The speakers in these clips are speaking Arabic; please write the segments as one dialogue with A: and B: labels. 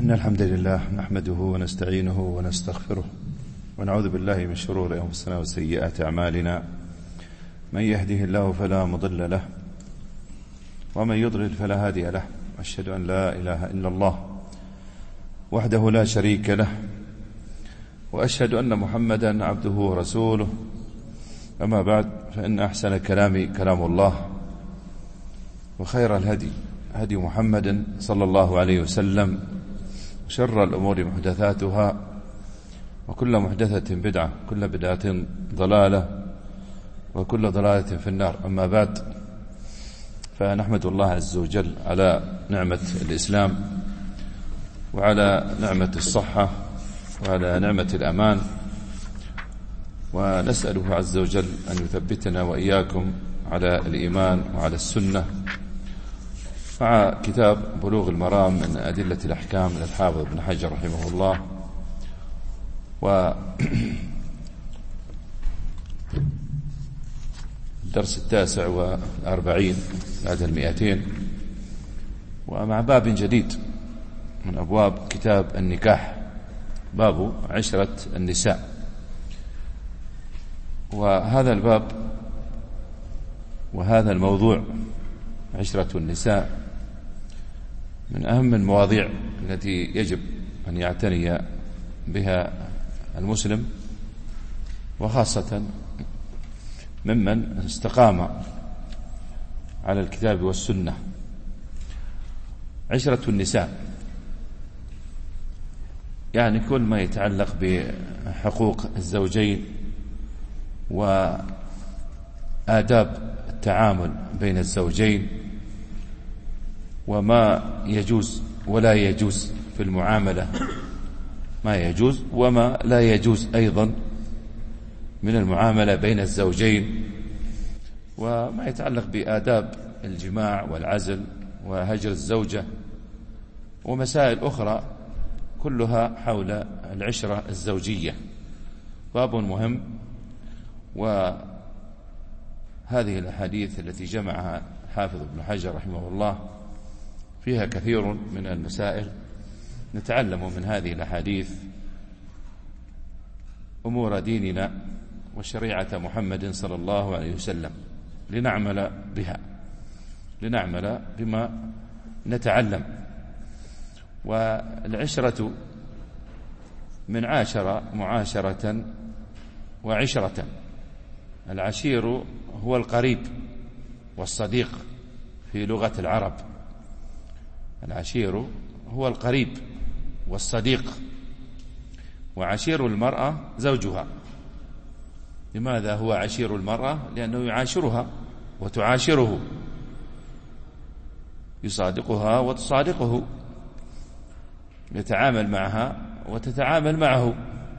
A: إن الحمد لله نحمده ونستعينه ونستغفره ونعوذ بالله من شرور أنفسنا وسيئات أعمالنا. من يهده الله فلا مضل له ومن يضلل فلا هادي له. أشهد أن لا إله إلا الله وحده لا شريك له، وأشهد أن محمدا عبده ورسوله. أما بعد، فإن أحسن الكلام كلام الله، وخير الهدي هدي محمد صلى الله عليه وسلم، شر الأمور محدثاتها، وكل محدثة بدعة، كل بدعة ضلالة، وكل ضلالة في النار. أما بعد، فنحمد الله عز وجل على نعمة الإسلام، وعلى نعمة الصحة، وعلى نعمة الأمان، ونسأله عز وجل أن يثبتنا وإياكم على الإيمان وعلى السنة، مع كتاب بلوغ المرام من أدلة الأحكام للحافظ ابن حجر رحمه الله. والدرس 49 بعد 200، ومع باب جديد من أبواب كتاب النكاح، باب عشرة النساء. وهذا الباب وهذا الموضوع عشرة النساء من أهم المواضيع التي يجب أن يعتني بها المسلم، وخاصة ممن استقام على الكتاب والسنة. عشرة النساء يعني كل ما يتعلق بحقوق الزوجين وآداب التعامل بين الزوجين، وما يجوز ولا يجوز في المعاملة، ما يجوز وما لا يجوز أيضا من المعاملة بين الزوجين، وما يتعلق بآداب الجماع والعزل وهجر الزوجة، ومسائل أخرى كلها حول العشرة الزوجية. باب مهم، وهذه الأحاديث التي جمعها حافظ ابن حجر رحمه الله فيها كثير من المسائل. نتعلم من هذه الأحاديث أمور ديننا وشريعة محمد صلى الله عليه وسلم، لنعمل بها، لنعمل بما نتعلم. والعشرة من عاشر معاشرة وعشرة. العشير هو القريب والصديق في لغة العرب. العشير هو القريب والصديق، وعشير المرأة زوجها. لماذا هو عشير المرأة؟ لأنه يعاشرها وتعاشره، يصادقها وتصادقه، يتعامل معها وتتعامل معه.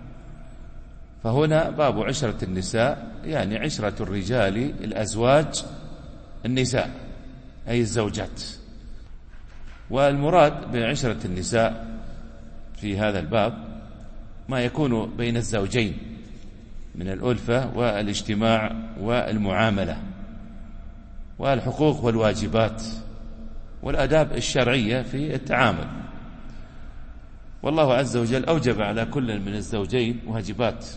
A: فهنا باب عشرة النساء يعني عشرة الرجال الأزواج النساء، أي الزوجات. والمراد بعشرة النساء في هذا الباب ما يكون بين الزوجين من الألفة والاجتماع والمعاملة والحقوق والواجبات والآداب الشرعية في التعامل. والله عز وجل أوجب على كل من الزوجين واجبات،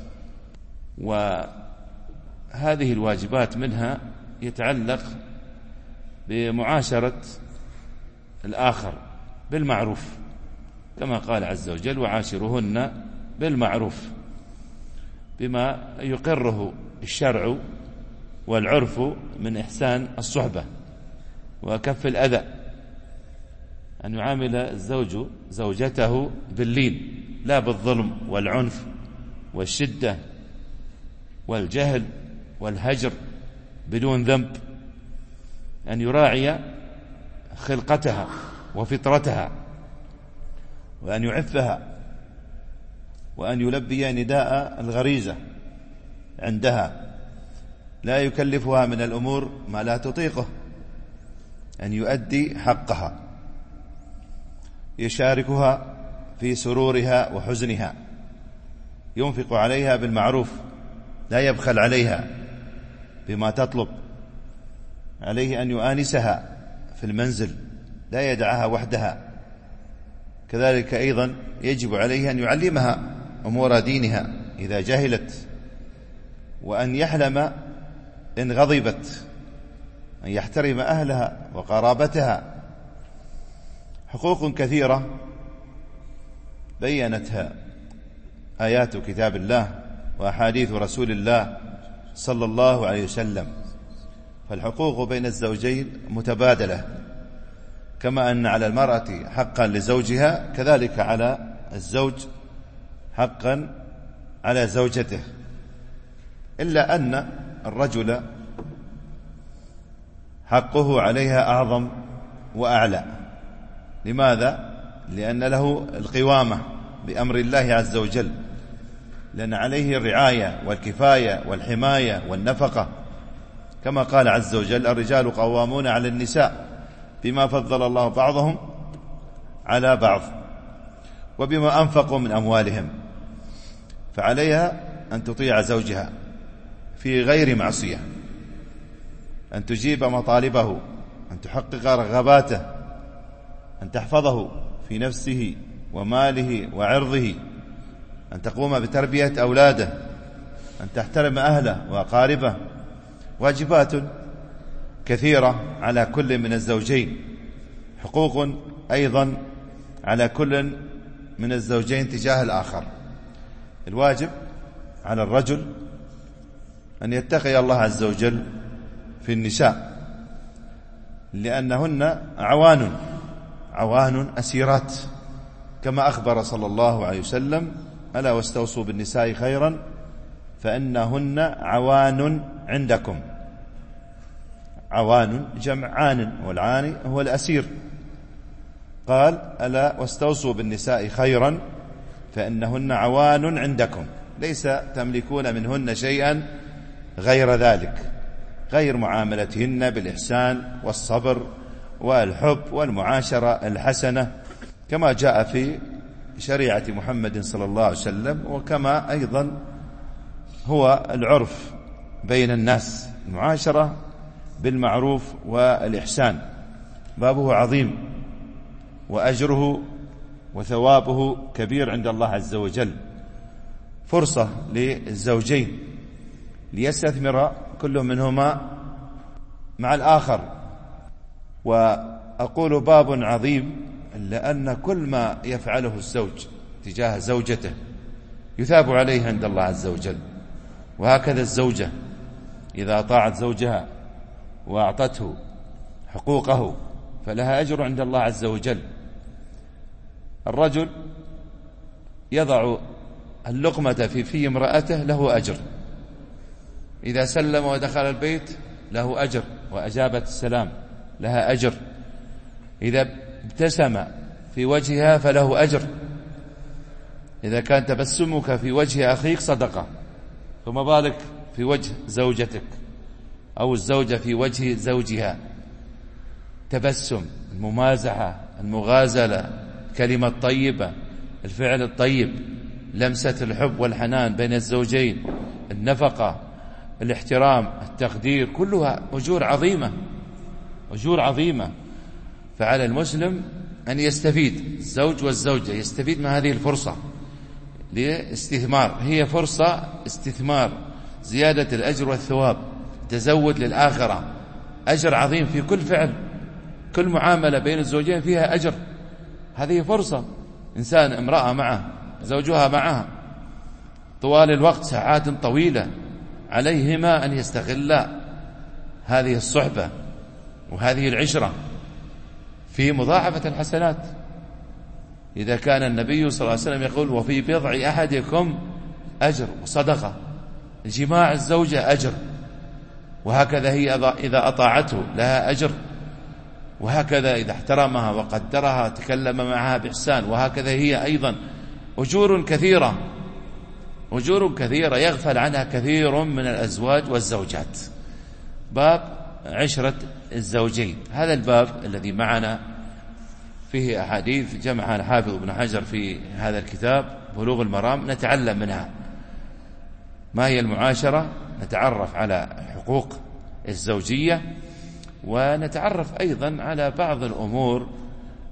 A: وهذه الواجبات منها يتعلق بمعاشرة الآخر بالمعروف، كما قال عز وجل: وعاشرهن بالمعروف، بما يقره الشرع والعرف من إحسان الصحبة وكف الأذى، أن يعامل الزوج زوجته باللين، لا بالظلم والعنف والشدة والجهل والهجر بدون ذنب، أن يراعي خلقتها وفطرتها، وأن يعفها، وأن يلبي نداء الغريزة عندها، لا يكلفها من الأمور ما لا تطيقه، أن يؤدي حقها، يشاركها في سرورها وحزنها، ينفق عليها بالمعروف، لا يبخل عليها بما تطلب، عليه أن يؤانسها في المنزل، لا يدعها وحدها، كذلك أيضا يجب عليه أن يعلمها أمور دينها إذا جهلت، وأن يحلم إن غضبت، أن يحترم أهلها وقرابتها. حقوق كثيرة بيّنتها آيات كتاب الله وأحاديث رسول الله صلى الله عليه وسلم. فالحقوق بين الزوجين متبادلة، كما أن على المرأة حقا لزوجها كذلك على الزوج حقا على زوجته، إلا أن الرجل حقه عليها أعظم وأعلى. لماذا؟ لأن له القوامة بأمر الله عز وجل، لأن عليه الرعاية والكفاية والحماية والنفقة، كما قال عز وجل: الرجال قوامون على النساء بما فضل الله بعضهم على بعض وبما أنفقوا من أموالهم. فعليها أن تطيع زوجها في غير معصية، أن تجيب مطالبه، أن تحقق رغباته، أن تحفظه في نفسه وماله وعرضه، أن تقوم بتربية أولاده، أن تحترم أهله وأقاربه. واجبات كثيرة على كل من الزوجين، حقوق أيضا على كل من الزوجين تجاه الآخر. الواجب على الرجل أن يتقي الله عز وجل في النساء، لأنهن عوان أسيرات، كما أخبر صلى الله عليه وسلم: ألا واستوصوا بالنساء خيرا فإنهن عوان عندكم. عوان جمع عان، والعاني هو الأسير. قال: ألا واستوصوا بالنساء خيرا فإنهن عوان عندكم، ليس تملكون منهن شيئا غير ذلك، غير معاملتهن بالإحسان والصبر والحب والمعاشرة الحسنة، كما جاء في شريعة محمد صلى الله عليه وسلم، وكما أيضا هو العرف بين الناس، المعاشرة بالمعروف والإحسان. بابه عظيم وأجره وثوابه كبير عند الله عز وجل. فرصة للزوجين ليستثمر كل منهما مع الآخر. وأقول باب عظيم لأن كل ما يفعله الزوج تجاه زوجته يثاب عليه عند الله عز وجل، وهكذا الزوجة إذا أطاعت زوجها وأعطته حقوقه فلها أجر عند الله عز وجل. الرجل يضع اللقمة في امرأته له أجر، إذا سلم ودخل البيت له أجر وأجابت السلام لها أجر، إذا ابتسم في وجهها فله أجر، إذا كان تبسمك في وجه أخيك صدقة، فما بالك في وجه زوجتك أو الزوجة في وجه زوجها. تبسم، الممازحة، المغازلة، كلمة طيبة، الفعل الطيب، لمسة الحب والحنان بين الزوجين، النفقة، الاحترام، التقدير، كلها أجور عظيمة، أجور عظيمة. فعلى المسلم أن يستفيد، الزوج والزوجة يستفيد من هذه الفرصة لاستثمار، هي فرصة استثمار، زيادة الأجر والثواب، تزود للآخرة، أجر عظيم في كل فعل، كل معاملة بين الزوجين فيها أجر. هذه فرصة، إنسان امرأة معه زوجها معها طوال الوقت ساعات طويلة، عليهما أن يستغلا هذه الصحبة وهذه العشرة في مضاعفة الحسنات. إذا كان النبي صلى الله عليه وسلم يقول: وفي بضع أحدكم أجر وصدقة، جماع الزوجة أجر، وهكذا هي إذا أطاعته لها أجر، وهكذا إذا احترمها وقدرها تكلم معها بإحسان، وهكذا هي أيضا أجور كثيرة، أجور كثيرة يغفل عنها كثير من الأزواج والزوجات. باب عشرة الزوجين، هذا الباب الذي معنا فيه أحاديث جمعها الحافظ ابن حجر في هذا الكتاب بلوغ المرام، نتعلم منها ما هي المعاشرة، نتعرف على حقوق الزوجية، ونتعرف أيضا على بعض الأمور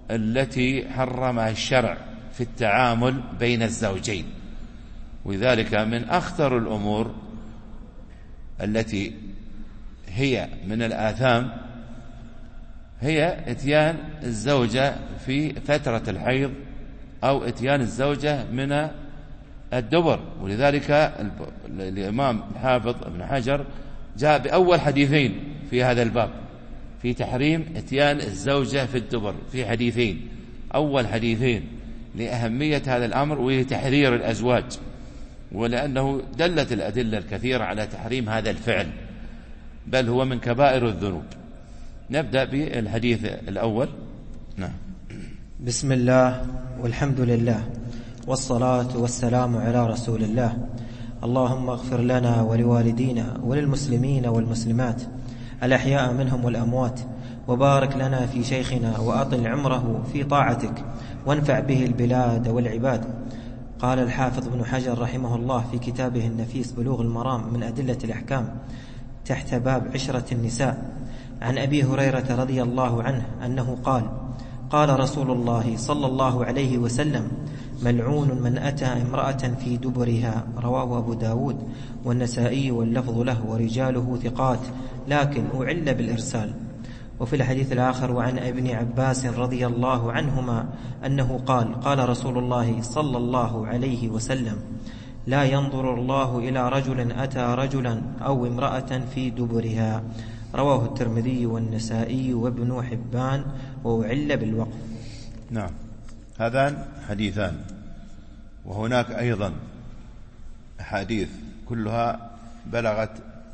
A: التي حرمها الشرع في التعامل بين الزوجين. وذلك من أخطر الأمور التي هي من الآثام هي إتيان الزوجة في فترة الحيض أو إتيان الزوجة من الدبر. ولذلك الإمام الحافظ ابن حجر جاء بأول حديثين في هذا الباب في تحريم إتيان الزوجة في الدبر، في حديثين، أول حديثين لأهمية هذا الأمر وتحذير الأزواج، ولأنه دلت الأدلة الكثيرة على تحريم هذا الفعل، بل هو من كبائر الذنوب. نبدأ بالحديث الأول. نعم.
B: بسم الله والحمد لله والصلاة والسلام على رسول الله. اللهم اغفر لنا ولوالدينا وللمسلمين والمسلمات الأحياء منهم والأموات، وبارك لنا في شيخنا وأطل عمره في طاعتك، وانفع به البلاد والعباد. قال الحافظ ابن حجر رحمه الله في كتابه النفيس بلوغ المرام من أدلة الأحكام تحت باب عشرة النساء عن أبي هريرة رضي الله عنه أنه قال: قال رسول الله صلى الله عليه وسلم: ملعون من أتى امرأة في دبرها. رواه أبو داود والنسائي واللفظ له ورجاله ثقات، لكن أعل بالإرسال. وفي الحديث الآخر وعن ابن عباس رضي الله عنهما أنه قال: قال رسول الله صلى الله عليه وسلم: لا ينظر الله إلى رجل أتى رجلا أو امرأة في دبرها. رواه الترمذي والنسائي وابن حبان وأعل بالوقف.
A: نعم، هذان حديثان، وهناك أيضا أحاديث كلها بلغت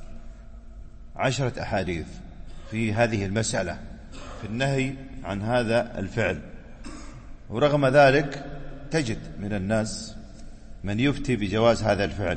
A: 10 أحاديث في هذه المسألة في النهي عن هذا الفعل. ورغم ذلك تجد من الناس من يفتي بجواز هذا الفعل.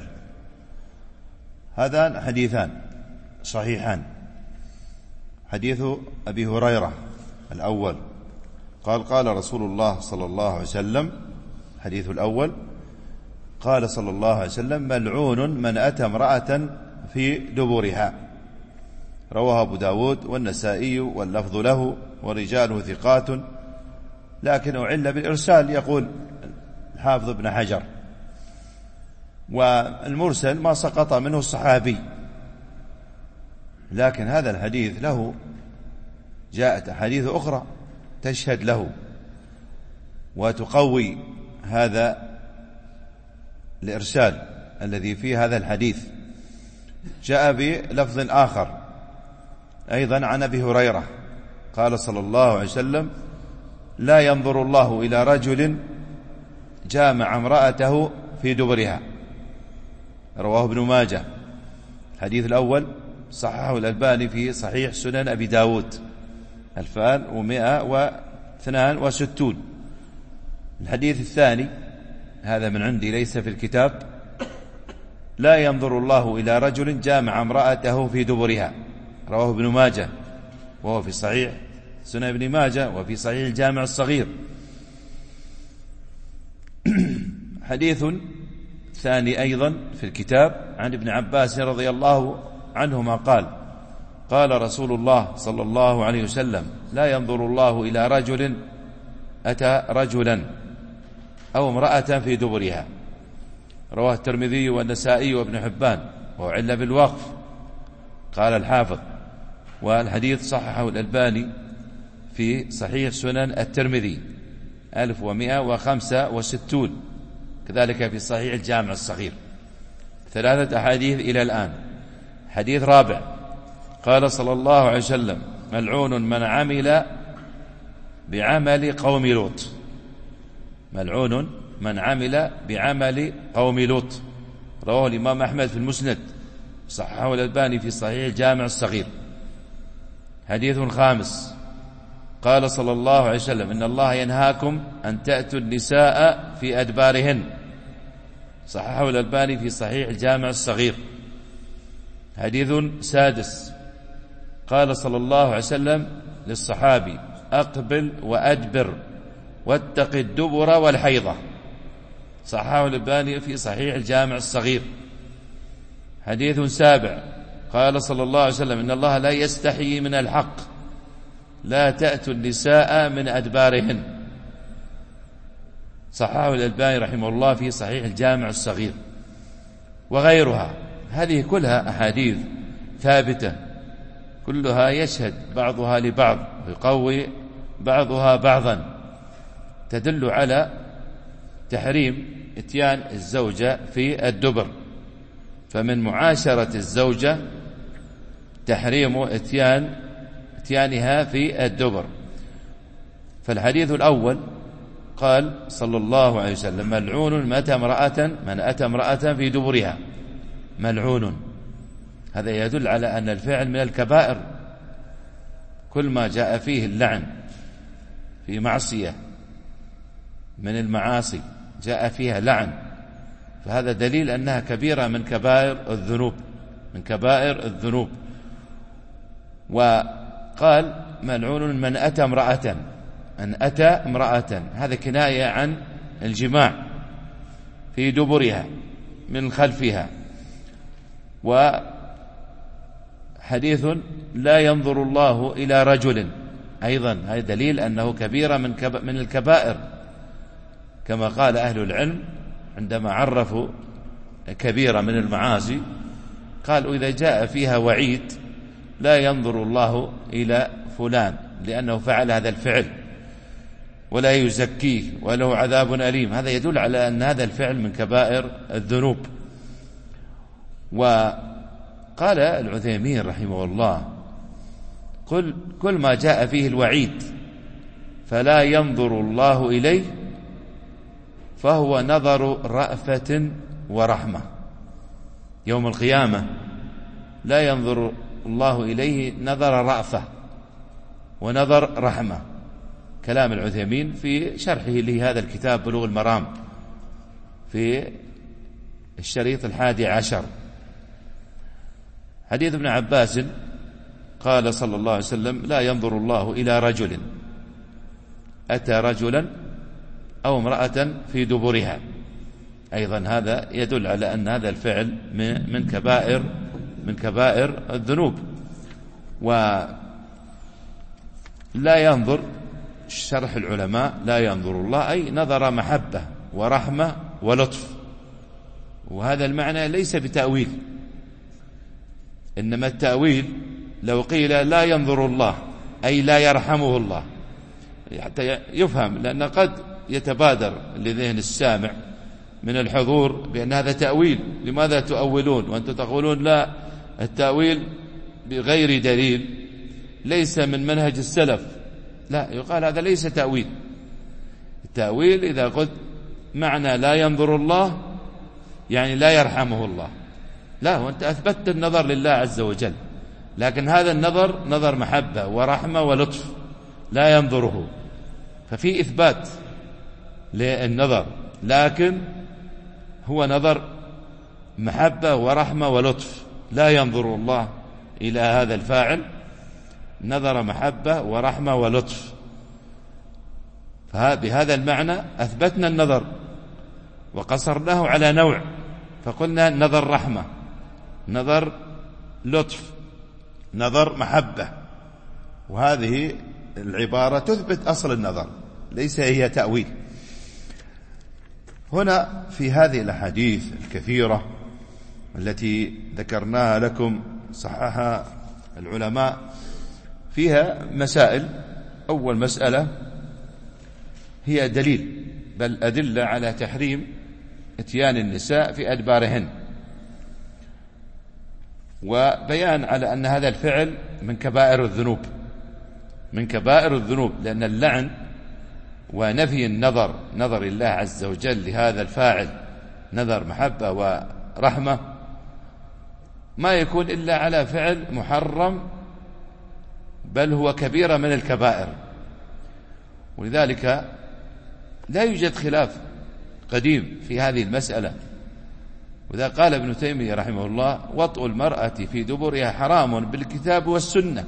A: هذان حديثان صحيحان. حديث أبي هريرة الأول قال: قال رسول الله صلى الله عليه وسلم. حديث الأول قال صلى الله عليه وسلم: ملعون من أتى امرأة في دبرها. رواه أبو داود والنسائي واللفظ له ورجاله ثقات، لكن أعل بالإرسال. يقول الحافظ ابن حجر: والمرسل ما سقط منه الصحابي، لكن هذا الحديث له جاءت أحاديث أخرى تشهد له وتقوي هذا الإرسال الذي في هذا الحديث. جاء بلفظ آخر أيضا عن أبي هريرة قال صلى الله عليه وسلم: لا ينظر الله إلى رجل جامع امرأته في دبرها. رواه ابن ماجه. الحديث الأول صححه الألباني في صحيح سنن أبي داود 2162. الحديث الثاني هذا من عندي ليس في الكتاب: لا ينظر الله إلى رجل جامع امرأته في دبرها. رواه ابن ماجه وهو في صحيح سنن ابن ماجه وفي صحيح الجامع الصغير. حديث ثاني أيضا في الكتاب عن ابن عباس رضي الله عنهما قال: قال رسول الله صلى الله عليه وسلم: لا ينظر الله إلى رجل أتى رجلا أو امرأة في دبرها. رواه الترمذي والنسائي وابن حبان وعل بالوقف. قال الحافظ: والحديث صححه الألباني في صحيح سنن الترمذي 1165، كذلك في صحيح الجامع الصغير. 3 أحاديث إلى الآن. حديث رابع قال صلى الله عليه وسلم: ملعون من عمل بعمل قوم لوط. ملعون من عمل بعمل قوم لوط. رواه الإمام أحمد في المسند، صححه الألباني في صحيح الجامع الصغير. حديث خامس قال صلى الله عليه وسلم: إن الله ينهاكم أن تأتوا النساء في أدبارهن. صححه الألباني في صحيح الجامع الصغير. حديث سادس قال صلى الله عليه وسلم للصحابي: أقبل وأدبر واتق الدبر والحيضة. صححه الألباني في صحيح الجامع الصغير. حديث سابع قال صلى الله عليه وسلم: إن الله لا يستحيي من الحق لا تأتوا النساء من أدبارهن. صححه الألباني رحمه الله في صحيح الجامع الصغير وغيرها. هذه كلها أحاديث ثابتة، كلها يشهد بعضها لبعض ويقوي بعضها بعضا، تدل على تحريم اتيان الزوجة في الدبر. فمن معاشرة الزوجة تحريم اتيانها في الدبر. فالحديث الأول قال صلى الله عليه وسلم: ملعون من أتى امرأة في دبرها. ملعون، هذا يدل على أن الفعل من الكبائر. كل ما جاء فيه اللعن في معصية من المعاصي جاء فيها لعن، فهذا دليل أنها كبيرة من كبائر الذنوب. وقال: ملعون من أتى امرأة، هذا كناية عن الجماع في دبرها من خلفها. وحديث: لا ينظر الله إلى رجل، أيضا هذا دليل أنه كبيرة من الكبائر، كما قال أهل العلم عندما عرفوا كبيرة من المعاصي قالوا: إذا جاء فيها وعيد لا ينظر الله إلى فلان لأنه فعل هذا الفعل ولا يزكيه وله عذاب أليم، هذا يدل على أن هذا الفعل من كبائر الذنوب. وقال العثيمين رحمه الله: كل ما جاء فيه الوعيد فلا ينظر الله إليه فهو نظر رأفة ورحمة. يوم القيامة لا ينظر الله إليه نظر رأفة ونظر رحمة. كلام العثيمين في شرحه لهذا الكتاب بلوغ المرام في الشريط 11. حديث ابن عباس قال صلى الله عليه وسلم: لا ينظر الله إلى رجل أتى رجلا أو امرأة في دبرها. أيضا هذا يدل على أن هذا الفعل من كبائر الذنوب. ولا ينظر، شرح العلماء: لا ينظر الله أي نظر محبة ورحمة ولطف. وهذا المعنى ليس بتأويل، إنما التأويل لو قيل لا ينظر الله أي لا يرحمه الله حتى يفهم، لأن قد يتبادر لذهن السامع من الحضور بأن هذا تأويل، لماذا تؤولون وأنتم تقولون لا التأويل بغير دليل ليس من منهج السلف؟ لا، يقال هذا ليس تأويل. التأويل إذا قلت معنى لا ينظر الله يعني لا يرحمه الله، لا، وأنت أثبتت النظر لله عز وجل، لكن هذا النظر نظر محبة ورحمة ولطف لا ينظره، ففي إثبات للنظر، لكن هو نظر محبة ورحمة ولطف، لا ينظر الله إلى هذا الفاعل نظر محبة ورحمة ولطف. فبهذا المعنى أثبتنا النظر وقصرناه على نوع، فقلنا نظر رحمة، نظر لطف، نظر محبة، وهذه العبارة تثبت أصل النظر، ليس هي تأويل. هنا في هذه الأحاديث الكثيرة التي ذكرناها لكم صححها العلماء فيها مسائل. أول مسألة هي دليل بل أدلة على تحريم اتيان النساء في أدبارهن، وبيان على أن هذا الفعل من كبائر الذنوب، لأن اللعن ونفي نظر الله عز وجل لهذا الفاعل نظر محبة ورحمة ما يكون إلا على فعل محرم، بل هو كبيرة من الكبائر. ولذلك لا يوجد خلاف قديم في هذه المسألة. وإذا قال ابن تيمية رحمه الله: وطء المرأة في دبرها حرام بالكتاب والسنة.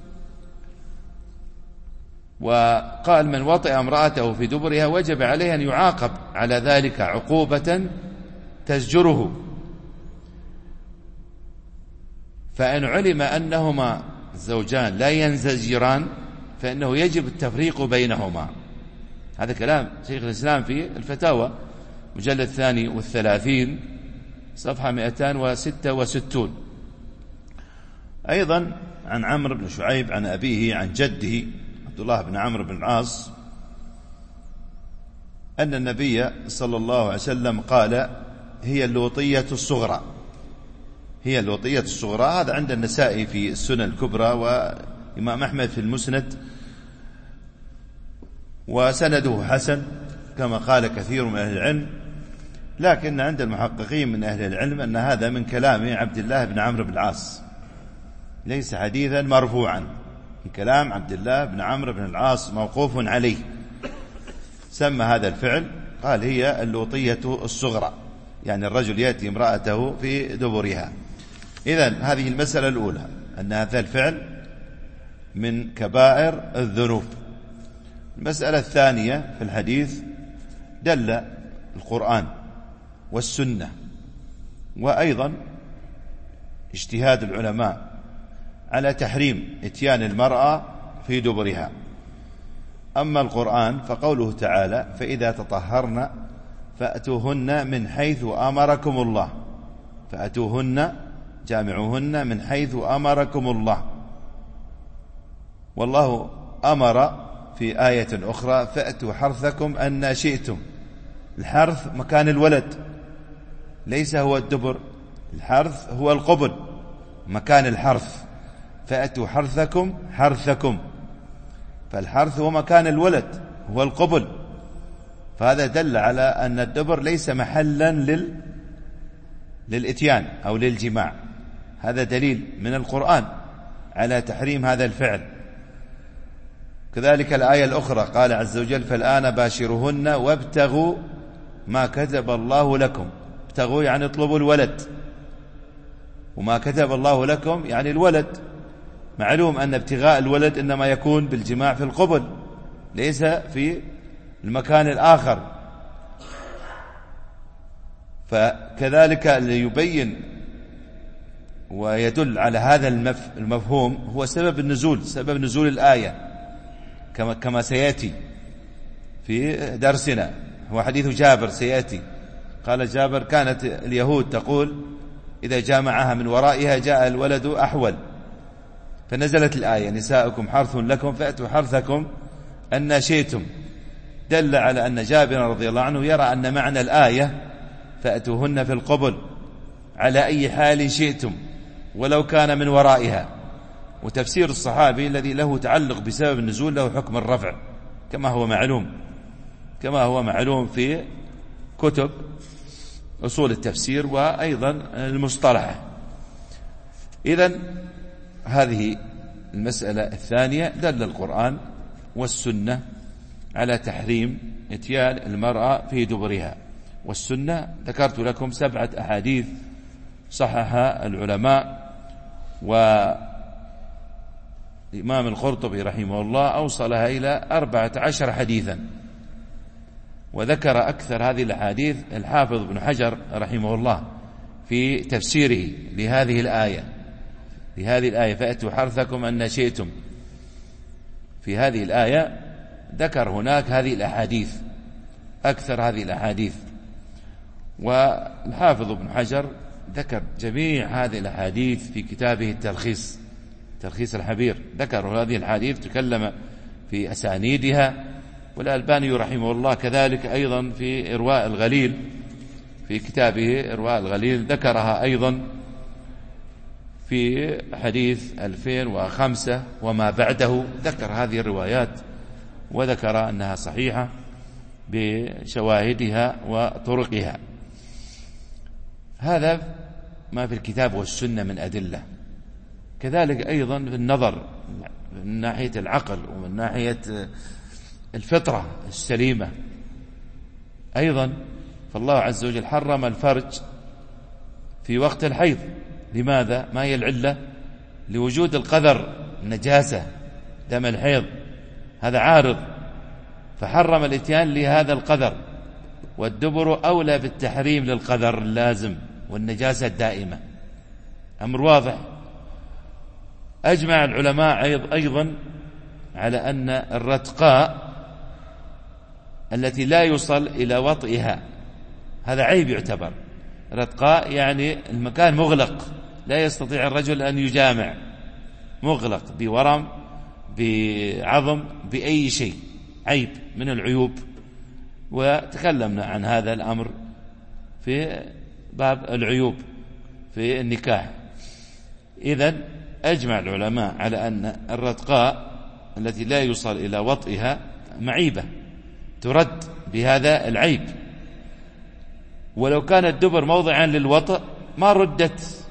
A: وقال: من وطئ امرأته في دبرها وجب عليه أن يعاقب على ذلك عقوبة تزجره. فإن علم أنهما الزوجان لا ينزجران فإنه يجب التفريق بينهما. هذا كلام شيخ الإسلام في الفتاوى مجلد 32 صفحة 266. أيضا عن عمرو بن شعيب عن أبيه عن جده عبد الله بن عمرو بن العاص أن النبي صلى الله عليه وسلم قال: هي اللوطية الصغرى. هي اللوطية الصغرى. هذا عند النسائي في السنن الكبرى وإمام أحمد في المسند، وسنده حسن كما قال كثير من أهل العلم، لكن عند المحققين من أهل العلم أن هذا من كلام عبد الله بن عمرو بن العاص، ليس حديثا مرفوعا، من كلام عبد الله بن عمرو بن العاص موقوف عليه. سمى هذا الفعل قال: هي اللوطية الصغرى، يعني الرجل يأتي امرأته في دبرها. إذن هذه المسألة الأولى، أن هذا الفعل من كبائر الذنوب. المسألة الثانية في الحديث: دل القرآن والسنة وأيضا اجتهاد العلماء على تحريم إتيان المرأة في دبرها. أما القرآن فقوله تعالى: فإذا تطهرن فأتوهن من حيث أمركم الله. فأتوهن جامعوهن من حيث أمركم الله. والله أمر في آية أخرى: فأتوا حرثكم أن شئتم. الحرث مكان الولد، ليس هو الدبر. الحرث هو القبل، مكان الحرث. فأتوا حرثكم، فالحرث هو مكان الولد، هو القبل. فهذا دل على أن الدبر ليس محلا للإتيان أو للجماع. هذا دليل من القرآن على تحريم هذا الفعل. كذلك الآية الأخرى قال عز وجل: فالآن باشرهن وابتغوا ما كتب الله لكم. ابتغوا يعني اطلبوا الولد، وما كتب الله لكم يعني الولد. معلوم أن ابتغاء الولد إنما يكون بالجماع في القبل، ليس في المكان الآخر. فكذلك ليبين ويدل على هذا المفهوم هو سبب نزول الآية كما سيأتي في درسنا. هو حديث جابر سيأتي. قال جابر: كانت اليهود تقول إذا جامعها من ورائها جاء الولد أحول، فنزلت الآية: نساؤكم حرث لكم فأتوا حرثكم أن شئتم. دل على أن جابر رضي الله عنه يرى أن معنى الآية فأتوهن في القبل على أي حال شئتم ولو كان من ورائها. وتفسير الصحابي الذي له تعلق بسبب النزول له حكم الرفع كما هو معلوم في كتب أصول التفسير وأيضا المصطلح. إذن هذه المسألة الثانية: دل القرآن والسنة على تحريم إتيان المرأة في دبرها. والسنة ذكرت لكم 7 أحاديث صححها العلماء، والإمام القرطبي رحمه الله أوصلها إلى 14 حديثا. وذكر أكثر هذه الأحاديث الحافظ ابن حجر رحمه الله في تفسيره لهذه الآية فأتوا حرثكم أن شئتم. في هذه الآية ذكر هناك هذه الأحاديث، أكثر هذه الأحاديث. والحافظ ابن حجر ذكر جميع هذه الأحاديث في كتابه تلخيص الحبير. ذكر هذه الأحاديث، تكلم في أسانيدها. والألباني رحمه الله كذلك أيضا في إرواء الغليل، في كتابه إرواء الغليل ذكرها أيضا في حديث 2005 وما بعده. ذكر هذه الروايات وذكر أنها صحيحة بشواهدها وطرقها. هذا ما في الكتاب والسنة من أدلة. كذلك أيضا في النظر من ناحية العقل ومن ناحية الفطرة السليمة أيضا، فالله عز وجل حرم الفرج في وقت الحيض. لماذا؟ ما هي العلة؟ لوجود القذر، النجاسة، دم الحيض، هذا عارض، فحرم الاتيان لهذا القذر. والدبر أولى بالتحريم للقذر اللازم والنجاسة الدائمة. أمر واضح. أجمع العلماء أيضا على أن الرتقاء التي لا يوصل إلى وطئها هذا عيب يعتبر. رتقاء يعني المكان مغلق، لا يستطيع الرجل أن يجامع، مغلق بورم بعظم بأي شيء، عيب من العيوب. وتكلمنا عن هذا الأمر في باب العيوب في النكاح. إذن أجمع العلماء على أن الرتقاء التي لا يوصل إلى وطئها معيبة ترد بهذا العيب، ولو كان الدبر موضعا للوطئ ما ردت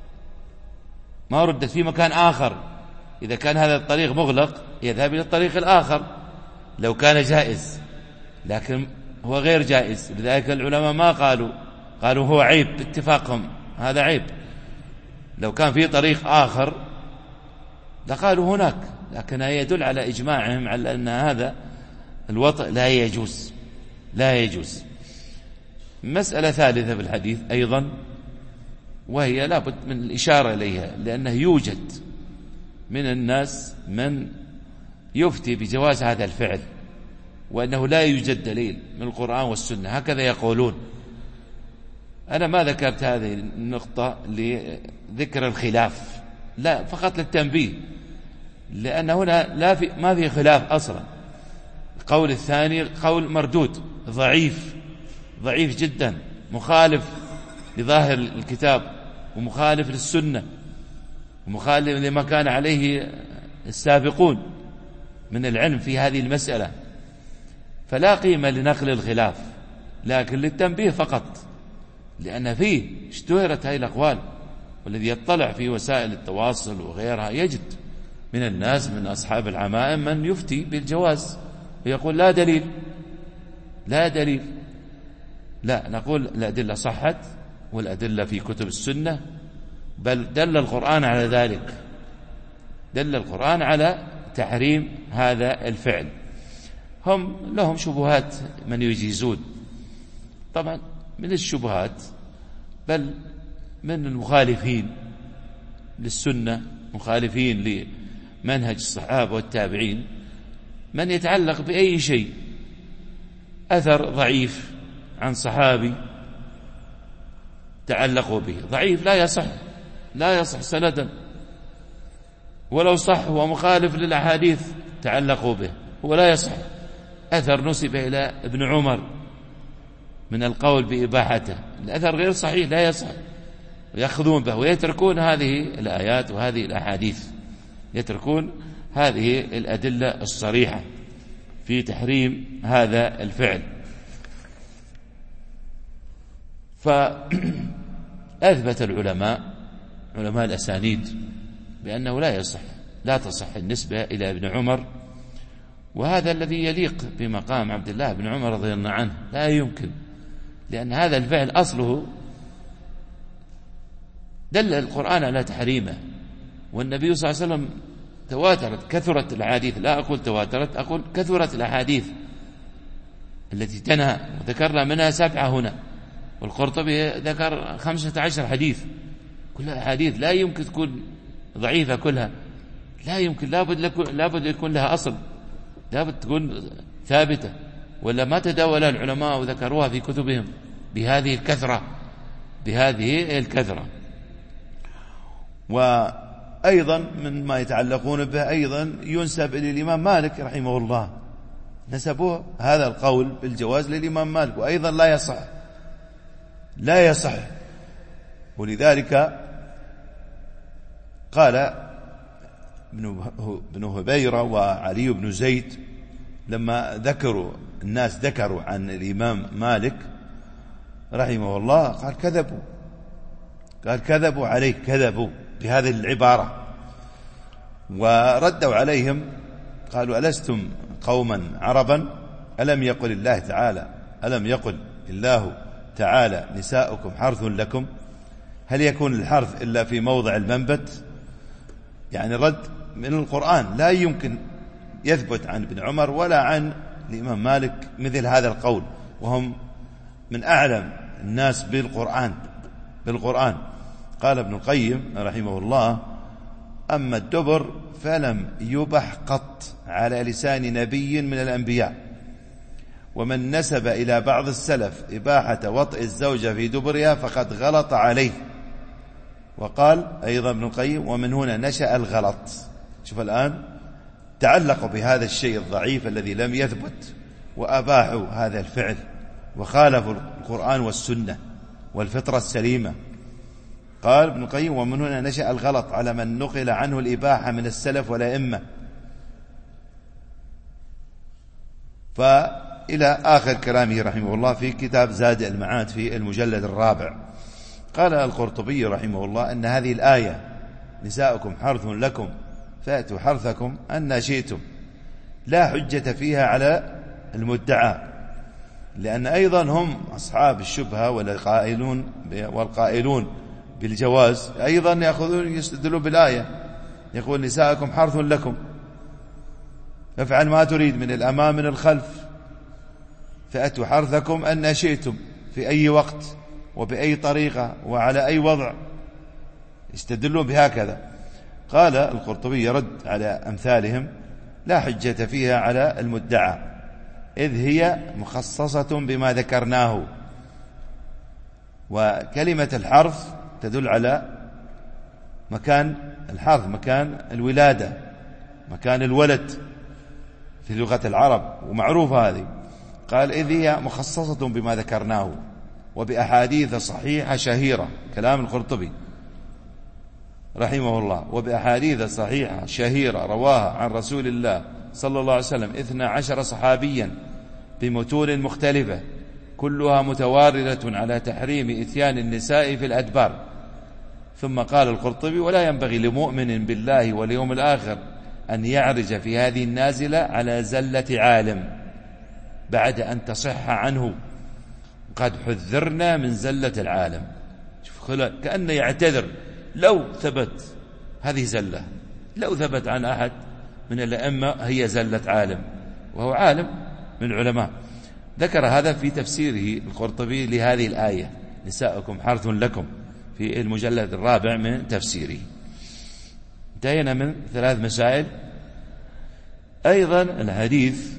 A: في مكان آخر. إذا كان هذا الطريق مغلق يذهب إلى الطريق الآخر لو كان جائز، لكن هو غير جائز. لذلك العلماء ما قالوا هو عيب باتفاقهم، هذا عيب. لو كان في طريق آخر لقالوا هناك، لكن يدل على إجماعهم على أن هذا الوطئ لا يجوز. مسألة ثالثة في الحديث أيضا، وهي لابد من الإشارة إليها، لأنه يوجد من الناس من يفتي بجواز هذا الفعل، وأنه لا يوجد دليل من القرآن والسنة، هكذا يقولون. أنا ما ذكرت هذه النقطة لذكر الخلاف، لا، فقط للتنبيه، لأن هنا ما في خلاف أصلا. القول الثاني قول مردود ضعيف جدا، مخالف لظاهر الكتاب، ومخالف للسنة، ومخالف لما كان عليه السابقون من العلم في هذه المسألة، فلا قيمة لنقل الخلاف، لكن للتنبيه فقط، لأن فيه اشتهرت هذه الأقوال. والذي يطلع في وسائل التواصل وغيرها يجد من الناس من أصحاب العمائم من يفتي بالجواز ويقول لا دليل. لا، نقول الأدلة صحت، والأدلة في كتب السنة، بل دل القرآن على ذلك، دل القرآن على تحريم هذا الفعل. هم لهم شبهات من يجيزون، طبعا من الشبهات، بل من المخالفين للسنة، مخالفين لمنهج الصحابة والتابعين، من يتعلق بأي شيء أثر ضعيف عن صحابي تعلقوا به، ضعيف لا يصح سندا، ولو صح هو مخالف للأحاديث تعلقوا به، هو لا يصح. أثر نسب إلى ابن عمر من القول بإباحته، الأثر غير صحيح، لا يصح، ويأخذون به ويتركون هذه الآيات وهذه الأحاديث، يتركون هذه الأدلة الصريحة في تحريم هذا الفعل. فأثبت العلماء الأسانيد بأنه لا تصح النسبة إلى ابن عمر، وهذا الذي يليق بمقام عبد الله بن عمر رضي الله عنه، لا يمكن، لأن هذا الفعل أصله دل القرآن على تحريمه، والنبي صلى الله عليه وسلم كثرت الأحاديث، لا أقول تواترت، أقول كثرت الأحاديث التي تنهى، وذكرنا منها 7 هنا، والقرطبي ذكر 15 حديث، كلها أحاديث لا يمكن تكون ضعيفة كلها، لا يمكن، لابد يكون لها أصل، لابد تكون ثابتة، ولا ما تداولها العلماء وذكروها في كتبهم بهذه الكثرة. وأيضا من ما يتعلقون به أيضا ينسب إلى الإمام مالك رحمه الله، نسبوا هذا القول بالجواز للإمام مالك، وأيضا لا يصح. ولذلك قال ابن هبيرة وعلي بن زيد لما الناس ذكروا عن الإمام مالك رحمه الله، قال كذبوا عليه، كذبوا بهذه العبارة، وردوا عليهم قالوا ألستم قوما عربا؟ ألم يقل الله تعالى نساؤكم حرث لكم؟ هل يكون الحرث إلا في موضع المنبت؟ يعني رد من القرآن، لا يمكن يثبت عن ابن عمر ولا عن الإمام مالك مثل هذا القول، وهم من أعلم الناس بالقرآن. قال ابن القيم رحمه الله: أما الدبر فلم يبح قط على لسان نبي من الأنبياء. ومن نسب إلى بعض السلف إباحة وطئ الزوجة في دبرها فقد غلط عليه. وقال أيضا ابن القيم: ومن هنا نشأ الغلط. شوف الآن تعلقوا بهذا الشيء الضعيف الذي لم يثبت وأباحوا هذا الفعل وخالفوا القرآن والسنة والفطرة السليمة. قال ابن القيم: ومن هنا نشأ الغلط على من نقل عنه الإباحة من السلف والأئمة. فإلى آخر كلامه رحمه الله في كتاب زاد المعاد في المجلد 4. قال القرطبي رحمه الله أن هذه الآية: نساؤكم حرث لكم فأتوا حرثكم أن شئتم، لا حجة فيها على المدعى، لأن أيضا هم أصحاب الشبهة والقائلون بالجواز أيضا يستدلون بالآية، يقول: نساءكم حرث لكم فافعل ما تريد من الأمام من الخلف، فأتوا حرثكم أن شئتم، في أي وقت وبأي طريقة وعلى أي وضع، يستدلون بهكذا. قال القرطبي يرد على أمثالهم: لا حجة فيها على المدعى، إذ هي مخصصة بما ذكرناه. وكلمة الحرث تدل على مكان الحرث، مكان الولادة، مكان الولد في لغة العرب، ومعروفة هذه. قال: إذ هي مخصصة بما ذكرناه وبأحاديث صحيحة شهيرة. كلام القرطبي رحمه الله: وبأحاديث صحيحة شهيرة رواها عن رسول الله صلى الله عليه وسلم 12 صحابيا بمتون مختلفة كلها متواردة على تحريم إتيان النساء في الأدبار. ثم قال القرطبي: ولا ينبغي لمؤمن بالله واليوم الآخر أن يعرج في هذه النازلة على زلة عالم بعد أن تصح عنه، قد حذرنا من زلة العالم. شوف، كأنه يعتذر لو ثبت هذه زلة، لو ثبت عن أحد من الأئمة هي زلة عالم، وهو عالم من العلماء. ذكر هذا في تفسيره القرطبي لهذه الآية: نساؤكم حرث لكم، في المجلد 4 من تفسيره. انتهينا من 3 مسائل. أيضا الحديث،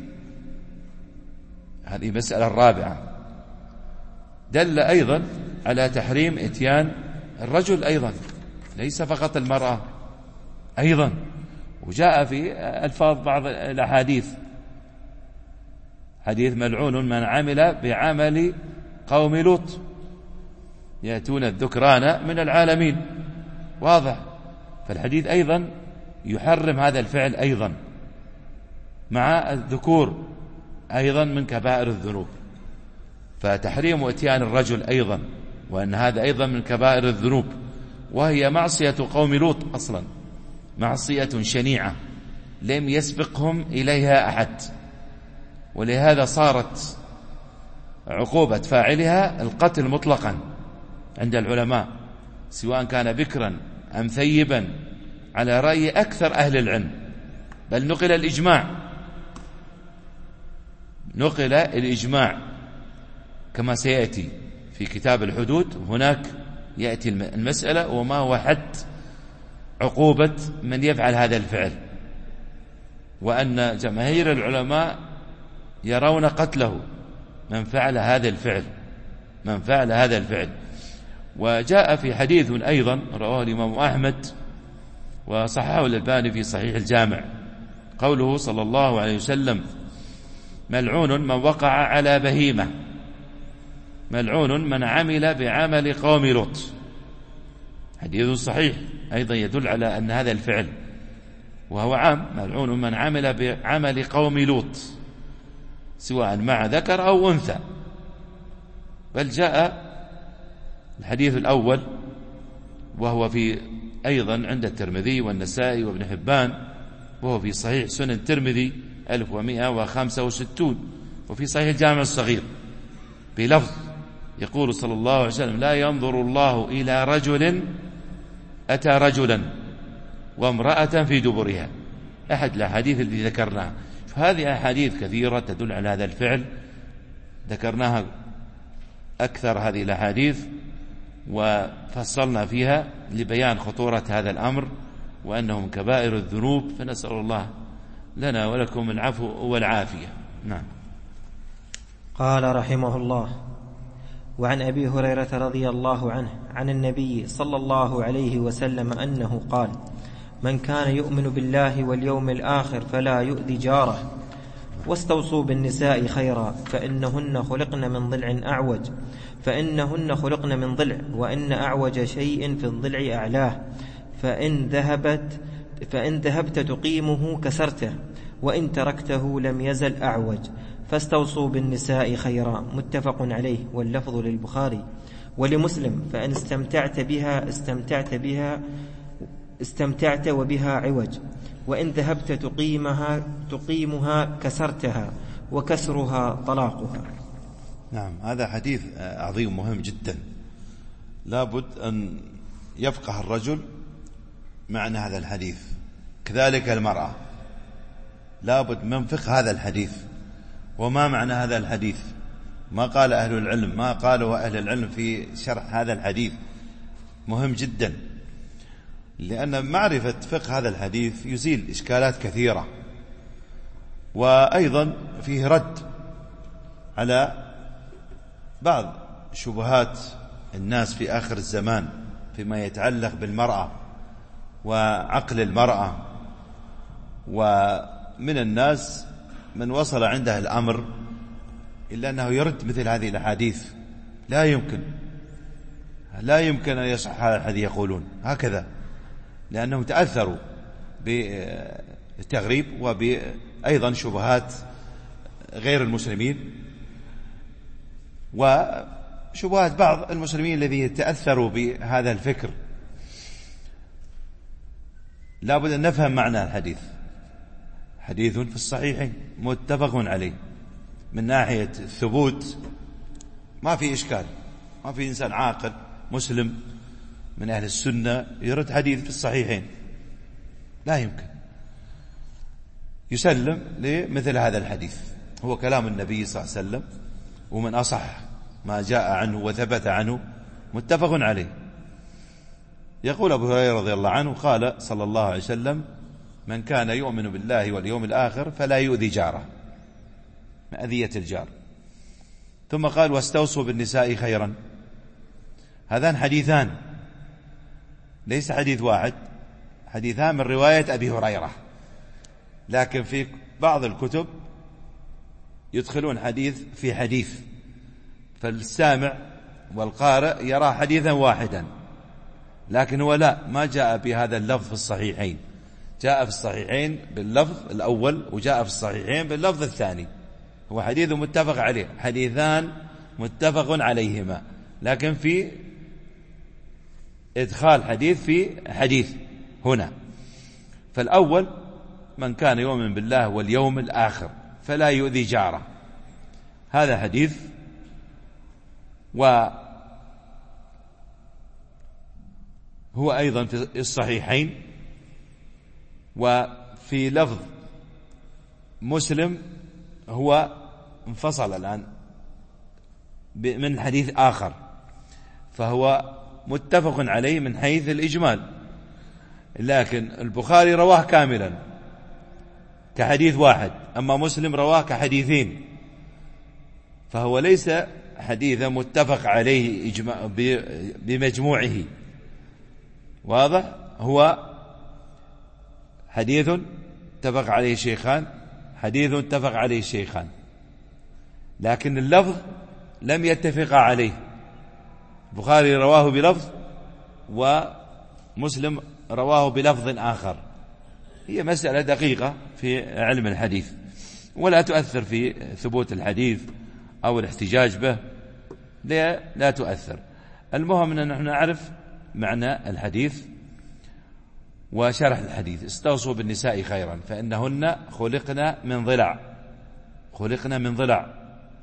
A: هذه مسألة 4، دل أيضا على تحريم إتيان الرجل أيضا، ليس فقط المرأة أيضا. وجاء في ألفاظ بعض الأحاديث: حديث ملعون من عمل بعمل قوم لوط، يأتون الذكران من العالمين، واضح. فالحديث أيضا يحرم هذا الفعل أيضا، مع الذكور أيضا من كبائر الذنوب. فتحريم إتيان الرجل أيضا، وأن هذا أيضا من كبائر الذنوب، وهي معصية قوم لوط أصلا، معصية شنيعة لم يسبقهم إليها أحد، ولهذا صارت عقوبة فاعلها القتل مطلقا عند العلماء، سواء كان بكرا أم ثيبا، على رأي أكثر أهل العلم. بل نقل الإجماع كما سيأتي في كتاب الحدود. هناك يأتي المسألة وما هو حد عقوبة من يفعل هذا الفعل، وأن جماهير العلماء يرون قتله من فعل هذا الفعل. وجاء في حديث أيضا رواه الإمام أحمد وصححه الألباني في صحيح الجامع، قوله صلى الله عليه وسلم: ملعون من وقع على بهيمة، ملعون من عمل بعمل قوم لوط. حديث صحيح أيضا يدل على أن هذا الفعل، وهو عام، ملعون من عمل بعمل قوم لوط، سواء مع ذكر أو أنثى. بل جاء الحديث الأول وهو في أيضا عند الترمذي والنسائي وابن حبان، وهو في صحيح سنن الترمذي 1165، وفي صحيح الجامع الصغير بلفظ يقول صلى الله عليه وسلم: لا ينظر الله إلى رجل أتى رجلا وامرأة في دبرها. أحد الأحاديث التي ذكرناها. هذه أحاديث كثيرة تدل على هذا الفعل، ذكرناها أكثر هذه الأحاديث وفصلنا فيها لبيان خطورة هذا الأمر وأنه من كبائر الذنوب، فنسأل الله لنا ولكم العفو والعافية. نعم.
B: قال رحمه الله: وعن أبي هريرة رضي الله عنه عن النبي صلى الله عليه وسلم أنه قال: من كان يؤمن بالله واليوم الآخر فلا يؤذي جاره، واستوصوا بالنساء خيرا، فإنهن خلقن من ضلع، وإن أعوج شيء في الضلع أعلاه، فإن ذهبت تقيمه كسرته، وإن تركته لم يزل أعوج، فاستوصوا بالنساء خيرا. متفق عليه، واللفظ للبخاري. ولمسلم: فإن استمتعت وبها عوج، وإن ذهبت تقيمها كسرتها، وكسرها طلاقها.
A: نعم. هذا حديث عظيم مهم جدا، لابد أن يفقه الرجل معنى هذا الحديث، كذلك المرأة لابد من فقه هذا الحديث. وما معنى هذا الحديث؟ ما قال أهل العلم، ما قالوا أهل العلم في شرح هذا الحديث، مهم جدا، لأن معرفة فقه هذا الحديث يزيل إشكالات كثيرة، وأيضا فيه رد على بعض شبهات الناس في آخر الزمان فيما يتعلق بالمرأة وعقل المرأة. ومن الناس من وصل عنده الأمر إلا أنه يرد مثل هذه الأحاديث. لا يمكن أن يصح هذا الحديث، يقولون هكذا، لأنهم تأثروا بالتغريب وأيضا شبهات غير المسلمين وشبهات بعض المسلمين الذين تأثروا بهذا الفكر. لابد أن نفهم معنى الحديث. حديث في الصحيحين متفق عليه، من ناحية الثبوت ما في إشكال، ما في إنسان عاقل مسلم من أهل السنة يرد حديث في الصحيحين، لا يمكن، يسلم لمثل هذا الحديث. هو كلام النبي صلى الله عليه وسلم، ومن أصح ما جاء عنه وثبت عنه متفق عليه. يقول أبو هريرة رضي الله عنه: قال صلى الله عليه وسلم: من كان يؤمن بالله واليوم الآخر فلا يؤذي جاره، أذية الجار. ثم قال: واستوصوا بالنساء خيرا. هذان حديثان، ليس حديث واحد، حديثان من رواية أبي هريرة، لكن في بعض الكتب يدخلون حديث في حديث، فالسامع والقارئ يرى حديثا واحدا، لكن هو ما جاء بهذا اللفظ في الصحيحين، جاء في الصحيحين باللفظ الأول، وجاء في الصحيحين باللفظ الثاني. هو حديث متفق عليه، حديثان متفق عليهما، لكن في إدخال حديث في حديث هنا. فالأول: من كان يؤمن بالله واليوم الآخر فلا يؤذي جاره، هذا حديث، وهو أيضا في الصحيحين. وفي لفظ مسلم هو انفصل الآن من حديث آخر، فهو متفق عليه من حيث الإجمال، لكن البخاري رواه كاملا كحديث واحد، أما مسلم رواه كحديثين، فهو ليس حديثا متفق عليه بمجموعه. واضح؟ هو حديث اتفق عليه الشيخان، حديث اتفق عليه الشيخان، لكن اللفظ لم يتفق عليه. البخاري رواه بلفظ ومسلم رواه بلفظ آخر. هي مسألة دقيقة في علم الحديث، ولا تؤثر في ثبوت الحديث أو الاحتجاج به، لا تؤثر. المهم أن نحن نعرف معنى الحديث وشرح الحديث. استوصوا بالنساء خيرا فإنهن خلقنا من ضلع.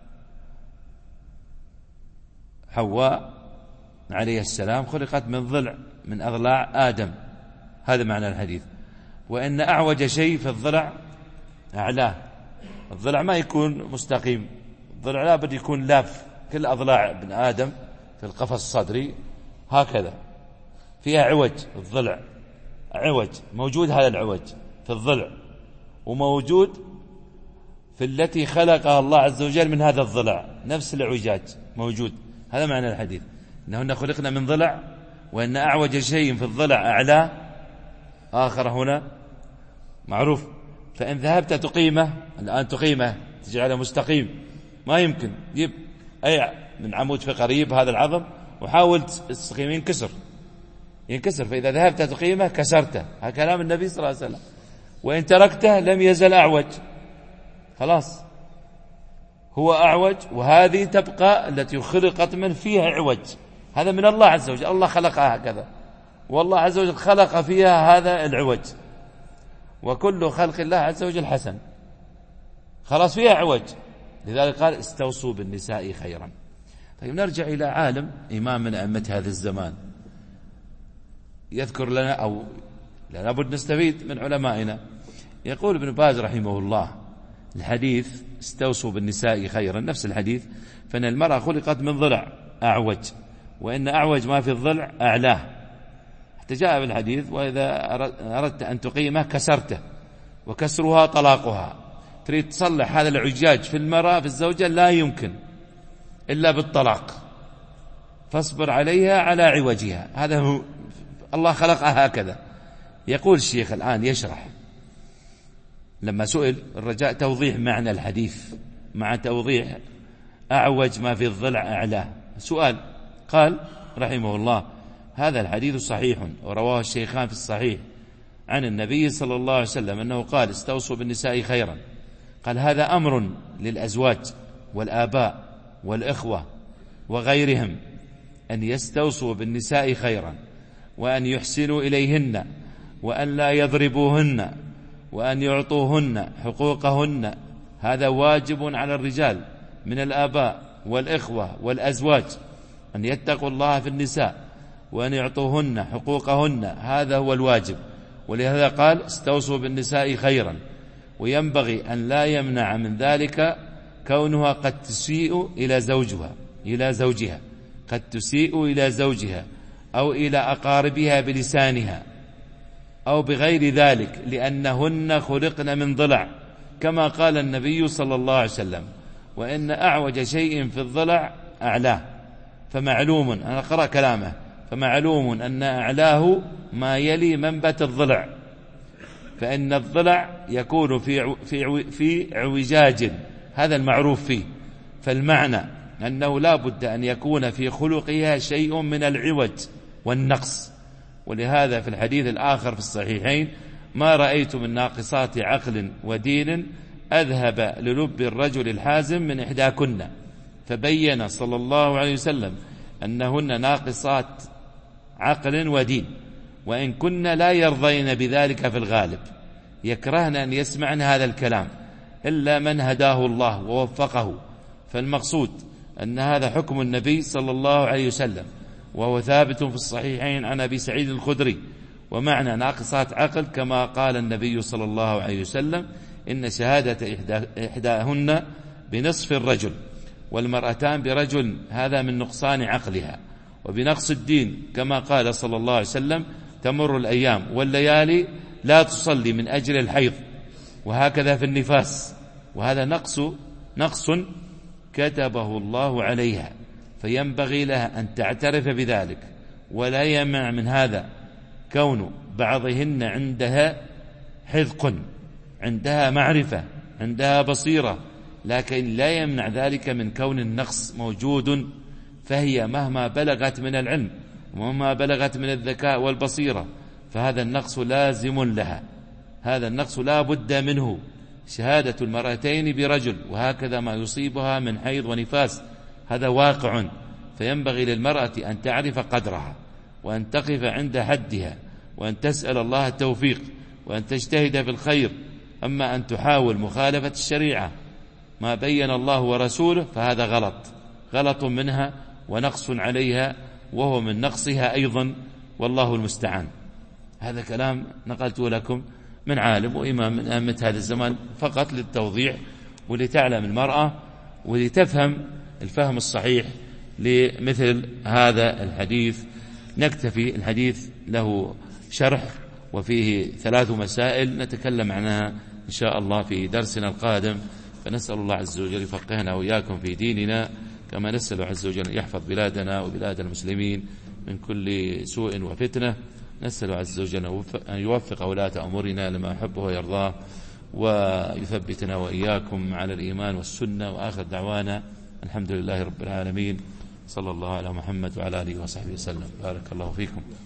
A: حواء عليه السلام خلقت من ضلع من أضلاع آدم، هذا معنى الحديث. وإن أعوج شيء في الضلع أعلاه. الضلع ما يكون مستقيم، الضلع لابد يكون لاف. كل أضلاع ابن آدم في القفص الصدري هكذا فيها عوج الضلع، عوج، موجود هذا العوج في الضلع، وموجود في التي خلقها الله عز وجل من هذا الضلع، نفس العوجاج موجود. هذا معنى الحديث، إنهن خلقنا من ضلع، وإن أعوج شيء في الضلع أعلى آخر هنا معروف. فإن ذهبت تقيمه الآن، تقيمه تجعله مستقيم، ما يمكن. جيب أي من عمود في قريب هذا العظم وحاول تستقيم، ينكسر. فإذا ذهبت تقيمه كسرته. هذا كلام النبي صلى الله عليه وسلم. وإن تركته لم يزل أعوج، خلاص هو أعوج. وهذه تبقى التي خلقت من فيها عوج، هذا من الله عز وجل، الله خلقها هكذا، والله عز وجل خلق فيها هذا العوج. وكل خلق الله عز وجل حسن، خلاص فيها عوج، لذلك قال استوصوا بالنساء خيرا. طيب نرجع إلى عالم إمام من أئمة هذا الزمان يذكر لنا، أو لابد نستفيد من علمائنا. يقول ابن باز رحمه الله الحديث استوصوا بالنساء خيرا، نفس الحديث، فإن المرأة خلقت من ضلع أعوج، وإن أعوج ما في الضلع أعلاه. حتى جاء بالحديث وإذا أردت أن تقيمه كسرته، وكسرها طلاقها. تريد تصلح هذا العجاج في المرأة في الزوجة لا يمكن إلا بالطلاق، فاصبر عليها على عوجها. هذا هو الله خلقها هكذا. يقول الشيخ الآن يشرح، لما سئل الرجاء توضيح معنى الحديث مع توضيح أعوج ما في الضلع أعلاه، سؤال. قال رحمه الله هذا الحديث صحيح، ورواه الشيخان في الصحيح عن النبي صلى الله عليه وسلم أنه قال استوصوا بالنساء خيرا. قال هذا أمر للأزواج والآباء والإخوة وغيرهم أن يستوصوا بالنساء خيرا، وأن يحسنوا إليهن، وأن لا يضربوهن، وأن يعطوهن حقوقهن. هذا واجب على الرجال من الآباء والإخوة والأزواج، أن يتقوا الله في النساء وأن يعطوهن حقوقهن، هذا هو الواجب. ولهذا قال استوصوا بالنساء خيرا. وينبغي أن لا يمنع من ذلك كونها قد تسيء إلى زوجها، قد تسيء إلى زوجها أو إلى أقاربها بلسانها أو بغير ذلك، لأنهن خلقن من ضلع، كما قال النبي صلى الله عليه وسلم وإن أعوج شيء في الضلع أعلاه. فمعلوم، أنا أقرأ كلامه، فمعلوم أن أعلاه ما يلي منبت الضلع، فإن الضلع يكون في عوجاج، هذا المعروف فيه. فالمعنى أنه لا بد أن يكون في خلقها شيء من العوج والنقص. ولهذا في الحديث الآخر في الصحيحين ما رأيت من ناقصات عقل ودين أذهب للب الرجل الحازم من إحداكن. فبين صلى الله عليه وسلم أنهن ناقصات عقل ودين، وإن كن لا يرضين بذلك في الغالب، يكرهن أن يسمعن هذا الكلام إلا من هداه الله ووفقه. فالمقصود أن هذا حكم النبي صلى الله عليه وسلم، وهو ثابت في الصحيحين عن أبي سعيد الخدري. ومعنى ناقصات عقل كما قال النبي صلى الله عليه وسلم إن شهادة إحداهن بنصف الرجل والمرأتان برجل، هذا من نقصان عقلها. وبنقص الدين كما قال صلى الله عليه وسلم تمر الأيام والليالي لا تصلي من أجل الحيض، وهكذا في النفاس. وهذا نقص كتبه الله عليها، فينبغي لها أن تعترف بذلك. ولا يمنع من هذا كون بعضهن عندها حذق، عندها معرفة، عندها بصيرة، لكن لا يمنع ذلك من كون النقص موجود. فهي مهما بلغت من العلم ومهما بلغت من الذكاء والبصيرة فهذا النقص لازم لها، هذا النقص لا بد منه. شهادة المرأتين برجل، وهكذا ما يصيبها من حيض ونفاس، هذا واقع. فينبغي للمرأة أن تعرف قدرها، وأن تقف عند حدها، وأن تسأل الله التوفيق، وأن تجتهد في الخير. أما أن تحاول مخالفة الشريعة ما بين الله ورسوله فهذا غلط منها ونقص عليها، وهو من نقصها أيضا، والله المستعان. هذا كلام نقلته لكم من عالم وإمام من أئمة هذا الزمان فقط للتوضيح، ولتعلم المرأة ولتفهم الفهم الصحيح لمثل هذا الحديث. نكتفي، الحديث له شرح
C: وفيه 3 مسائل نتكلم عنها إن شاء الله في درسنا القادم. فنسأل الله عز وجل يفقهنا وإياكم في ديننا، كما نسأل عز وجل أن يحفظ بلادنا وبلاد المسلمين من كل سوء وفتنة. نسأل عز وجل أن يوفق ولاة أمورنا لما يحبه ويرضاه، ويثبتنا وإياكم على الإيمان والسنة. وآخر دعوانا الحمد لله رب العالمين، صلى الله على محمد وعلى آله وصحبه وسلم. بارك الله فيكم.